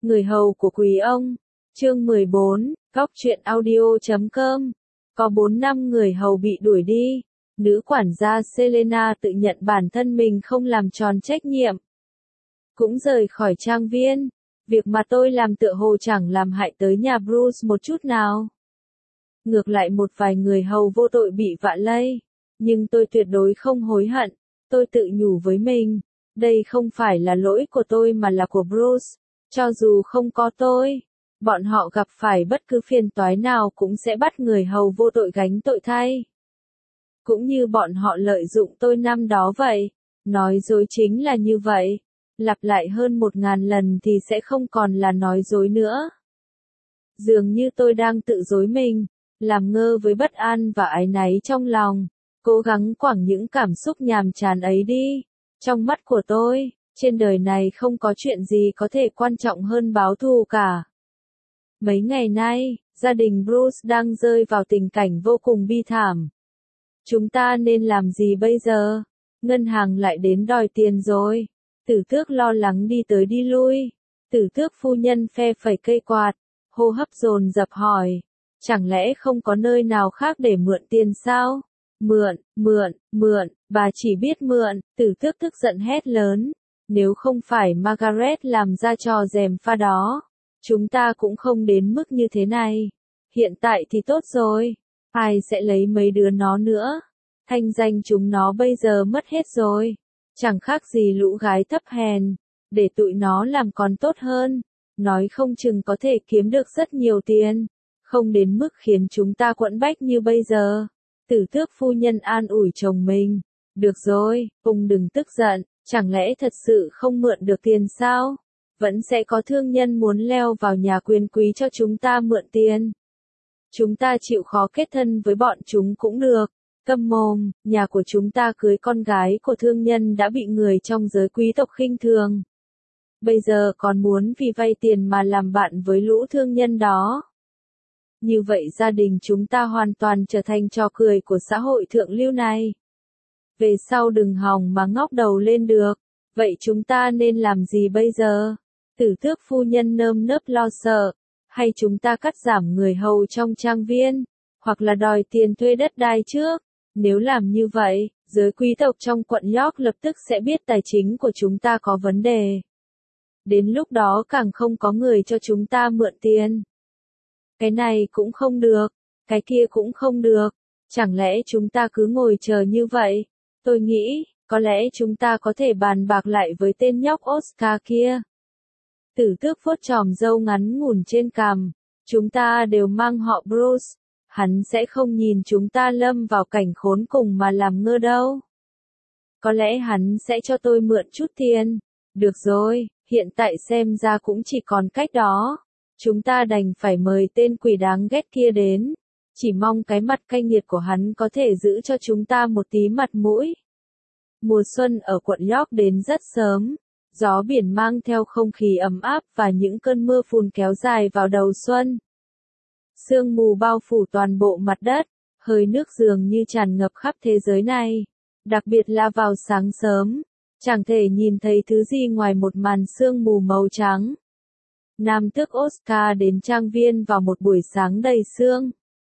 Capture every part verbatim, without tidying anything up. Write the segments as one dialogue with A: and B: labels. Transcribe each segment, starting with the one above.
A: Người hầu của quý ông. Chương mười bốn, góc truyện audio chấm com. Có bốn năm người hầu bị đuổi đi. Nữ quản gia Selena tự nhận bản thân mình không làm tròn trách nhiệm. Cũng rời khỏi trang viên. Việc mà tôi làm tựa hồ chẳng làm hại tới nhà Bruce một chút nào. Ngược lại một vài người hầu vô tội bị vạ lây. Nhưng tôi tuyệt đối không hối hận. Tôi tự nhủ với mình. Đây không phải là lỗi của tôi mà là của Bruce. Cho dù không có tôi, bọn họ gặp phải bất cứ phiền toái nào cũng sẽ bắt người hầu vô tội gánh tội thay. Cũng như bọn họ lợi dụng tôi năm đó vậy. Nói dối chính là như vậy. Lặp lại hơn một ngàn lần thì sẽ không còn là nói dối nữa. Dường như tôi đang tự dối mình, làm ngơ với bất an và áy náy trong lòng, cố gắng quẳng những cảm xúc nhàm chán ấy đi. Trong mắt của tôi, trên đời này không có chuyện gì có thể quan trọng hơn báo thù cả. Mấy ngày nay, gia đình Bruce đang rơi vào tình cảnh vô cùng bi thảm. Chúng ta nên làm gì bây giờ? Ngân hàng lại đến đòi tiền rồi. Tử tước lo lắng đi tới đi lui. Tử tước phu nhân phe phẩy cây quạt, hô hấp dồn dập hỏi. Chẳng lẽ không có nơi nào khác để mượn tiền sao? Mượn, mượn, mượn, bà chỉ biết mượn, tử tước tức giận hét lớn. Nếu không phải Margaret làm ra trò gièm pha đó, chúng ta cũng không đến mức như thế này. Hiện tại thì tốt rồi, ai sẽ lấy mấy đứa nó nữa? Thanh danh chúng nó bây giờ mất hết rồi. Chẳng khác gì lũ gái thấp hèn, để tụi nó làm còn tốt hơn. Nói không chừng có thể kiếm được rất nhiều tiền, không đến mức khiến chúng ta quẫn bách như bây giờ. Tử tước phu nhân an ủi chồng mình. Được rồi, ông đừng tức giận, chẳng lẽ thật sự không mượn được tiền sao? Vẫn sẽ có thương nhân muốn leo vào nhà quyền quý cho chúng ta mượn tiền. Chúng ta chịu khó kết thân với bọn chúng cũng được. Câm mồm, nhà của chúng ta cưới con gái của thương nhân đã bị người trong giới quý tộc khinh thường. Bây giờ còn muốn vì vay tiền mà làm bạn với lũ thương nhân đó. Như vậy gia đình chúng ta hoàn toàn trở thành trò cười của xã hội thượng lưu này. Về sau đừng hòng mà ngóc đầu lên được. Vậy chúng ta nên làm gì bây giờ? Tử tước phu nhân nơm nớp lo sợ. Hay chúng ta cắt giảm người hầu trong trang viên? Hoặc là đòi tiền thuê đất đai trước? Nếu làm như vậy, giới quý tộc trong quận York lập tức sẽ biết tài chính của chúng ta có vấn đề. Đến lúc đó càng không có người cho chúng ta mượn tiền. Cái này cũng không được, cái kia cũng không được. Chẳng lẽ chúng ta cứ ngồi chờ như vậy? Tôi nghĩ, có lẽ chúng ta có thể bàn bạc lại với tên nhóc Oscar kia. Tử tước vuốt chòm râu ngắn ngủn trên cằm. Chúng ta đều mang họ Bruce. Hắn sẽ không nhìn chúng ta lâm vào cảnh khốn cùng mà làm ngơ đâu. Có lẽ hắn sẽ cho tôi mượn chút tiền. Được rồi, hiện tại xem ra cũng chỉ còn cách đó. Chúng ta đành phải mời tên quỷ đáng ghét kia đến. Chỉ mong cái mặt cay nghiệt của hắn có thể giữ cho chúng ta một tí mặt mũi. Mùa xuân ở quận York đến rất sớm. Gió biển mang theo không khí ấm áp và những cơn mưa phùn kéo dài vào đầu xuân. Sương mù bao phủ toàn bộ mặt đất, hơi nước dường như tràn ngập khắp thế giới này. Đặc biệt là vào sáng sớm, chẳng thể nhìn thấy thứ gì ngoài một màn sương mù màu trắng. Nam tước Oscar đến trang viên vào một buổi sáng đầy sương.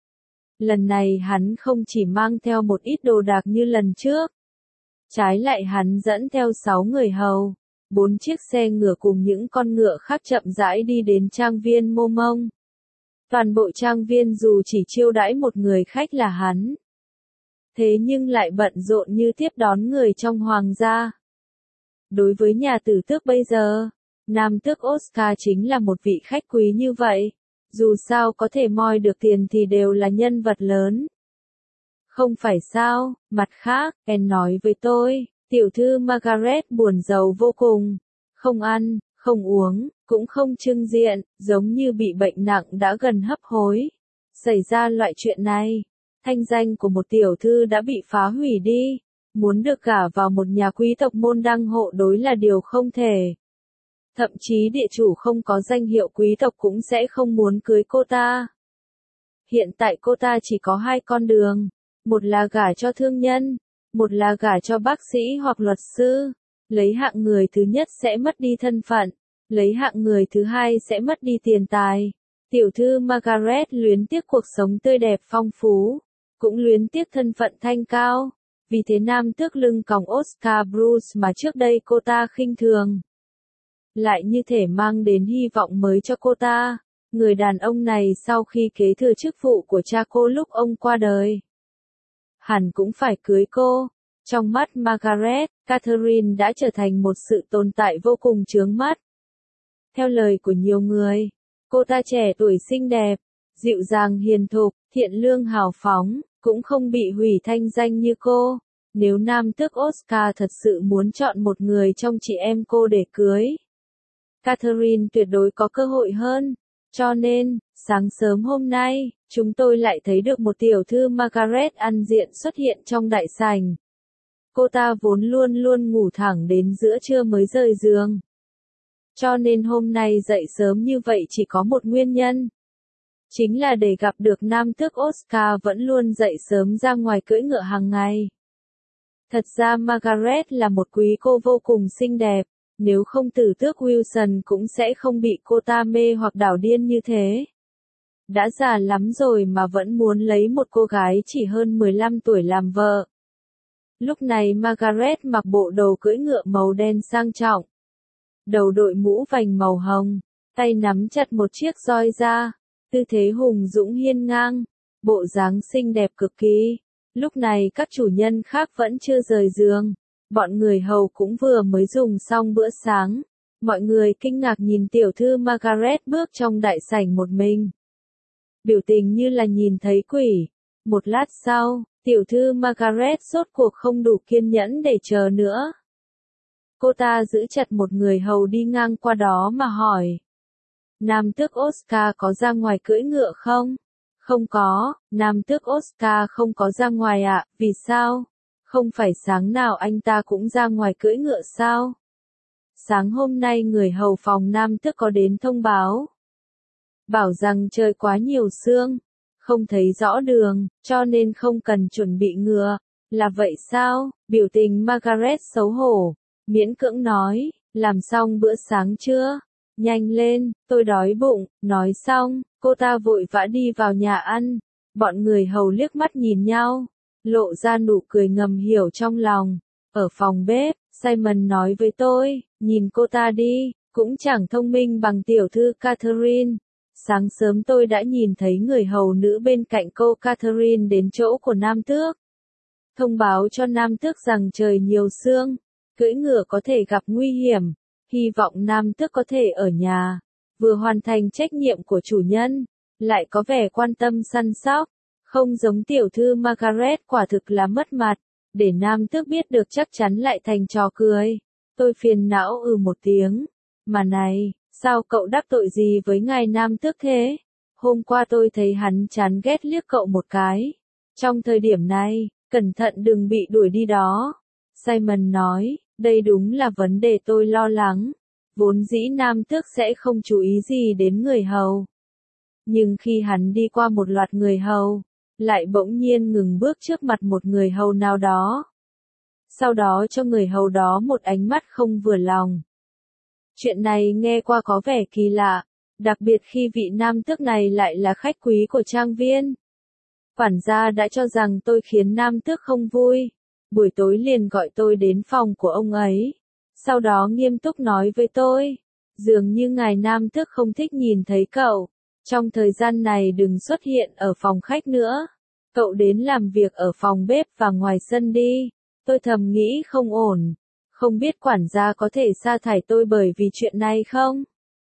A: Lần này hắn không chỉ mang theo một ít đồ đạc như lần trước. Trái lại hắn dẫn theo sáu người hầu, bốn chiếc xe ngựa cùng những con ngựa khác chậm rãi đi đến trang viên Mô Mông. Toàn bộ trang viên dù chỉ chiêu đãi một người khách là hắn. Thế nhưng lại bận rộn như tiếp đón người trong hoàng gia. Đối với nhà tử tước bây giờ, nam tước Oscar chính là một vị khách quý như vậy. Dù sao có thể moi được tiền thì đều là nhân vật lớn. Không phải sao? Mặt khác, Ken nói với tôi, tiểu thư Margaret buồn rầu vô cùng. Không ăn, không uống, cũng không trưng diện, giống như bị bệnh nặng đã gần hấp hối. Xảy ra loại chuyện này, thanh danh của một tiểu thư đã bị phá hủy đi. Muốn được gả vào một nhà quý tộc môn đăng hộ đối là điều không thể. Thậm chí địa chủ không có danh hiệu quý tộc cũng sẽ không muốn cưới cô ta. Hiện tại cô ta chỉ có hai con đường. Một là gả cho thương nhân, một là gả cho bác sĩ hoặc luật sư. Lấy hạng người thứ nhất sẽ mất đi thân phận, Lấy hạng người thứ hai sẽ mất đi tiền tài. Tiểu thư Margaret luyến tiếc cuộc sống tươi đẹp phong phú, cũng luyến tiếc thân phận thanh cao. Vì thế nam tước lưng còng Oscar Bruce mà trước đây cô ta khinh thường, lại như thể mang đến hy vọng mới cho cô ta. Người đàn ông này sau khi kế thừa chức vụ của cha cô lúc ông qua đời, hẳn cũng phải cưới cô. Trong mắt Margaret, Catherine đã trở thành một sự tồn tại vô cùng chướng mắt. Theo lời của nhiều người, cô ta trẻ tuổi xinh đẹp, dịu dàng hiền thục, thiện lương hào phóng, cũng không bị hủy thanh danh như cô. Nếu nam tước Oscar thật sự muốn chọn một người trong chị em cô để cưới, Catherine tuyệt đối có cơ hội hơn. Cho nên, sáng sớm hôm nay, chúng tôi lại thấy được một tiểu thư Margaret ăn diện xuất hiện trong đại sảnh. Cô ta vốn luôn luôn ngủ thẳng đến giữa trưa mới rời giường. Cho nên hôm nay dậy sớm như vậy chỉ có một nguyên nhân. Chính là để gặp được nam tước Oscar vẫn luôn dậy sớm ra ngoài cưỡi ngựa hàng ngày. Thật ra Margaret là một quý cô vô cùng xinh đẹp. Nếu không tử tước Wilson cũng sẽ không bị cô ta mê hoặc đảo điên như thế. Đã già lắm rồi mà vẫn muốn lấy một cô gái chỉ hơn mười lăm tuổi làm vợ. Lúc này Margaret mặc bộ đồ cưỡi ngựa màu đen sang trọng. Đầu đội mũ vành màu hồng, tay nắm chặt một chiếc roi da, tư thế hùng dũng hiên ngang, bộ dáng xinh đẹp cực kỳ. Lúc này các chủ nhân khác vẫn chưa rời giường. Bọn người hầu cũng vừa mới dùng xong bữa sáng. Mọi người kinh ngạc nhìn tiểu thư Margaret bước trong đại sảnh một mình. Biểu tình như là nhìn thấy quỷ. Một lát sau, tiểu thư Margaret rốt cuộc không đủ kiên nhẫn để chờ nữa. Cô ta giữ chặt một người hầu đi ngang qua đó mà hỏi. Nam tước Oscar có ra ngoài cưỡi ngựa không? Không có, nam tước Oscar không có ra ngoài ạ, à, vì sao? Không phải sáng nào anh ta cũng ra ngoài cưỡi ngựa sao? Sáng hôm nay người hầu phòng nam tước có đến thông báo. Bảo rằng trời quá nhiều sương, không thấy rõ đường, cho nên không cần chuẩn bị ngựa. Là vậy sao? Biểu tình Margaret xấu hổ, miễn cưỡng nói, làm xong bữa sáng chưa? Nhanh lên, tôi đói bụng. Nói xong, cô ta vội vã đi vào nhà ăn. Bọn người hầu liếc mắt nhìn nhau, lộ ra nụ cười ngầm hiểu trong lòng. Ở phòng bếp, Simon nói với tôi, nhìn cô ta đi, cũng chẳng thông minh bằng tiểu thư Catherine. Sáng sớm tôi đã nhìn thấy người hầu nữ bên cạnh cô Catherine đến chỗ của nam tước. Thông báo cho nam tước rằng trời nhiều sương, cưỡi ngựa có thể gặp nguy hiểm, hy vọng nam tước có thể ở nhà, vừa hoàn thành trách nhiệm của chủ nhân, lại có vẻ quan tâm săn sóc. Không giống tiểu thư Margaret quả thực là mất mặt, để nam tước biết được chắc chắn lại thành trò cười. Tôi phiền não ừ một tiếng. Mà này, sao cậu đắc tội gì với ngài nam tước thế? Hôm qua tôi thấy hắn chán ghét liếc cậu một cái. Trong thời điểm này, cẩn thận đừng bị đuổi đi đó. Simon nói, đây đúng là vấn đề tôi lo lắng. Vốn dĩ nam tước sẽ không chú ý gì đến người hầu. Nhưng khi hắn đi qua một loạt người hầu, lại bỗng nhiên ngừng bước trước mặt một người hầu nào đó. Sau đó cho người hầu đó một ánh mắt không vừa lòng. Chuyện này nghe qua có vẻ kỳ lạ, đặc biệt khi vị nam tước này lại là khách quý của trang viên. Quản gia đã cho rằng tôi khiến nam tước không vui, buổi tối liền gọi tôi đến phòng của ông ấy. Sau đó nghiêm túc nói với tôi, dường như ngài nam tước không thích nhìn thấy cậu. Trong thời gian này đừng xuất hiện ở phòng khách nữa. Cậu đến làm việc ở phòng bếp và ngoài sân đi. Tôi thầm nghĩ không ổn. Không biết quản gia có thể sa thải tôi bởi vì chuyện này không?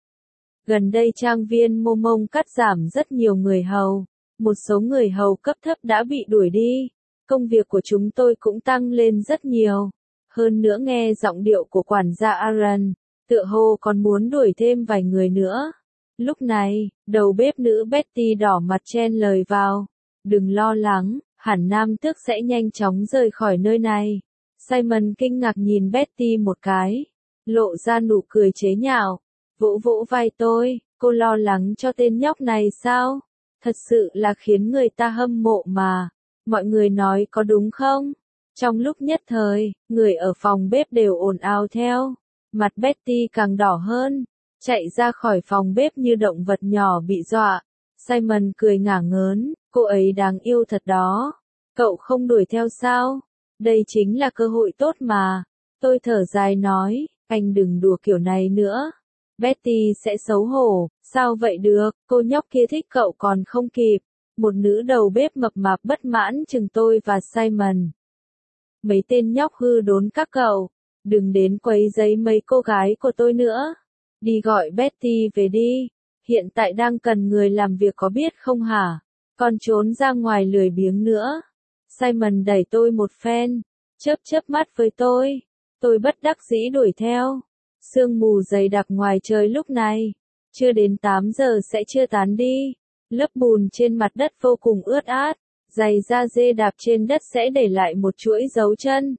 A: Gần đây trang viên Mô Mông cắt giảm rất nhiều người hầu. Một số người hầu cấp thấp đã bị đuổi đi. Công việc của chúng tôi cũng tăng lên rất nhiều. Hơn nữa nghe giọng điệu của quản gia Aaron, tựa hồ còn muốn đuổi thêm vài người nữa. Lúc này, đầu bếp nữ Betty đỏ mặt chen lời vào. Đừng lo lắng, hẳn nam tước sẽ nhanh chóng rời khỏi nơi này. Simon kinh ngạc nhìn Betty một cái, lộ ra nụ cười chế nhạo, vỗ vỗ vai tôi, cô lo lắng cho tên nhóc này sao? Thật sự là khiến người ta hâm mộ mà. Mọi người nói có đúng không? Trong lúc nhất thời, người ở phòng bếp đều ồn ào theo. Mặt Betty càng đỏ hơn. chạy ra khỏi phòng bếp như động vật nhỏ bị dọa. Simon cười ngả ngớn, cô ấy đáng yêu thật đó. Cậu không đuổi theo sao? Đây chính là cơ hội tốt mà. Tôi thở dài nói, anh đừng đùa kiểu này nữa. Betty sẽ xấu hổ, sao vậy được, cô nhóc kia thích cậu còn không kịp. Một nữ đầu bếp mập mạp bất mãn chừng tôi và Simon. Mấy tên nhóc hư đốn các cậu, đừng đến quấy rầy mấy cô gái của tôi nữa. Đi gọi Betty về đi, hiện tại đang cần người làm việc có biết không hả? Còn trốn ra ngoài lười biếng nữa. Simon đẩy tôi một phen, chớp chớp mắt với tôi. Tôi bất đắc dĩ đuổi theo. Sương mù dày đặc ngoài trời lúc này, chưa đến tám giờ sẽ chưa tán đi. Lớp bùn trên mặt đất vô cùng ướt át, giày da dê đạp trên đất sẽ để lại một chuỗi dấu chân.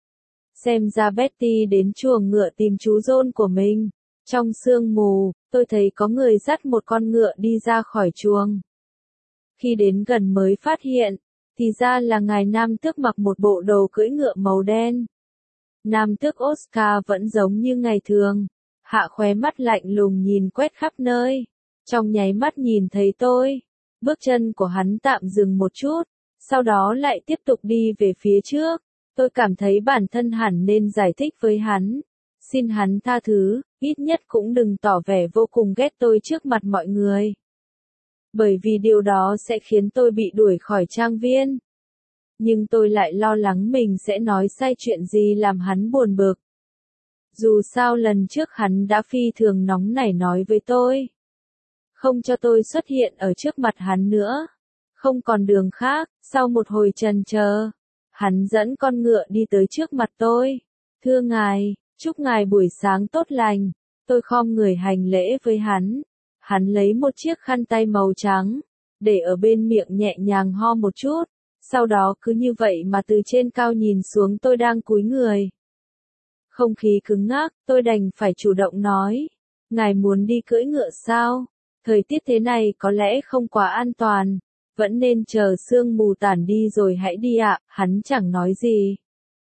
A: Xem ra Betty đến chuồng ngựa tìm chú John của mình. Trong sương mù, tôi thấy có người dắt một con ngựa đi ra khỏi chuồng. Khi đến gần mới phát hiện, thì ra là ngài nam tước mặc một bộ đồ cưỡi ngựa màu đen. Nam tước Oscar vẫn giống như ngày thường, hạ khóe mắt lạnh lùng nhìn quét khắp nơi. Trong nháy mắt nhìn thấy tôi, bước chân của hắn tạm dừng một chút, sau đó lại tiếp tục đi về phía trước. Tôi cảm thấy bản thân hẳn nên giải thích với hắn, xin hắn tha thứ, ít nhất cũng đừng tỏ vẻ vô cùng ghét tôi trước mặt mọi người. Bởi vì điều đó sẽ khiến tôi bị đuổi khỏi trang viên. Nhưng tôi lại lo lắng mình sẽ nói sai chuyện gì làm hắn buồn bực. Dù sao lần trước hắn đã phi thường nóng nảy nói với tôi, không cho tôi xuất hiện ở trước mặt hắn nữa. Không còn đường khác, sau một hồi trần chờ, hắn dẫn con ngựa đi tới trước mặt tôi. Thưa ngài, chúc ngài buổi sáng tốt lành. Tôi khom người hành lễ với hắn. Hắn lấy một chiếc khăn tay màu trắng, để ở bên miệng nhẹ nhàng ho một chút. Sau đó cứ như vậy mà từ trên cao nhìn xuống tôi đang cúi người. Không khí cứng ngắc, tôi đành phải chủ động nói. Ngài muốn đi cưỡi ngựa sao? Thời tiết thế này có lẽ không quá an toàn. Vẫn nên chờ sương mù tản đi rồi hãy đi ạ. Hắn chẳng nói gì.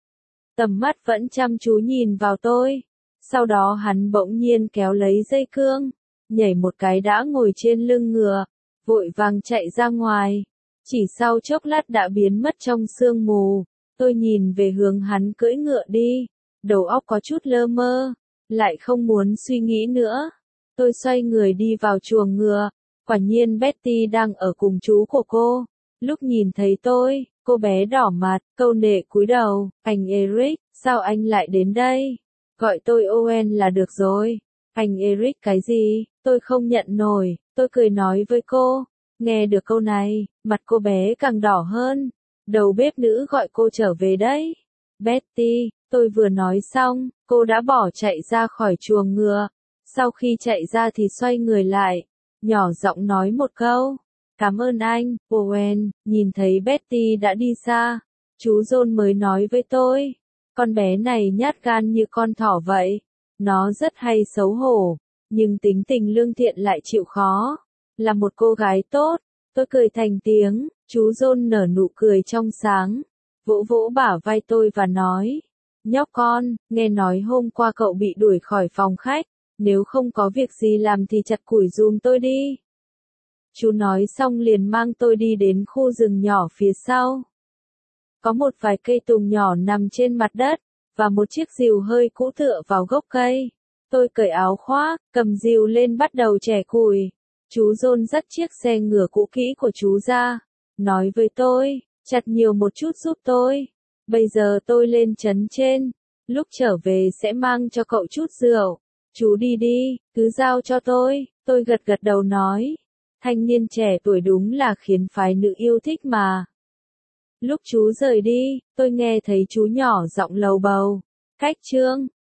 A: Tầm mắt vẫn chăm chú nhìn vào tôi. Sau đó hắn bỗng nhiên kéo lấy dây cương, nhảy một cái đã ngồi trên lưng ngựa, vội vàng chạy ra ngoài. Chỉ sau chốc lát đã biến mất trong sương mù. Tôi nhìn về hướng hắn cưỡi ngựa đi, đầu óc có chút lơ mơ, lại không muốn suy nghĩ nữa. Tôi xoay người đi vào chuồng ngựa, quả nhiên Betty đang ở cùng chú của cô. Lúc nhìn thấy tôi, cô bé đỏ mặt, câu nệ cúi đầu, anh Eric, sao anh lại đến đây? Gọi tôi Owen là được rồi. Anh Eric cái gì? Tôi không nhận nổi. Tôi cười nói với cô. Nghe được câu này, mặt cô bé càng đỏ hơn. Đầu bếp nữ gọi cô trở về đấy. Betty, tôi vừa nói xong, cô đã bỏ chạy ra khỏi chuồng ngựa. Sau khi chạy ra thì xoay người lại, nhỏ giọng nói một câu. Cảm ơn anh, Owen. Nhìn thấy Betty đã đi xa, chú John mới nói với tôi. Con bé này nhát gan như con thỏ vậy. Nó rất hay xấu hổ, nhưng tính tình lương thiện lại chịu khó. Là một cô gái tốt. Tôi cười thành tiếng, chú John nở nụ cười trong sáng, vỗ vỗ bả vai tôi và nói. Nhóc con, nghe nói hôm qua cậu bị đuổi khỏi phòng khách, nếu không có việc gì làm thì chặt củi giùm tôi đi. Chú nói xong liền mang tôi đi đến khu rừng nhỏ phía sau. Có một vài cây tùng nhỏ nằm trên mặt đất, và một chiếc rìu hơi cũ tựa vào gốc cây. Tôi cởi áo khoác, cầm rìu lên bắt đầu chẻ củi. Chú John dắt chiếc xe ngựa cũ kỹ của chú ra, nói với tôi, chặt nhiều một chút giúp tôi. Bây giờ tôi lên trấn trên, lúc trở về sẽ mang cho cậu chút rượu. Chú đi đi, cứ giao cho tôi. Tôi gật gật đầu nói. Thanh niên trẻ tuổi đúng là khiến phái nữ yêu thích mà. Lúc chú rời đi, tôi nghe thấy chú nhỏ giọng lầu bầu. Khách trương,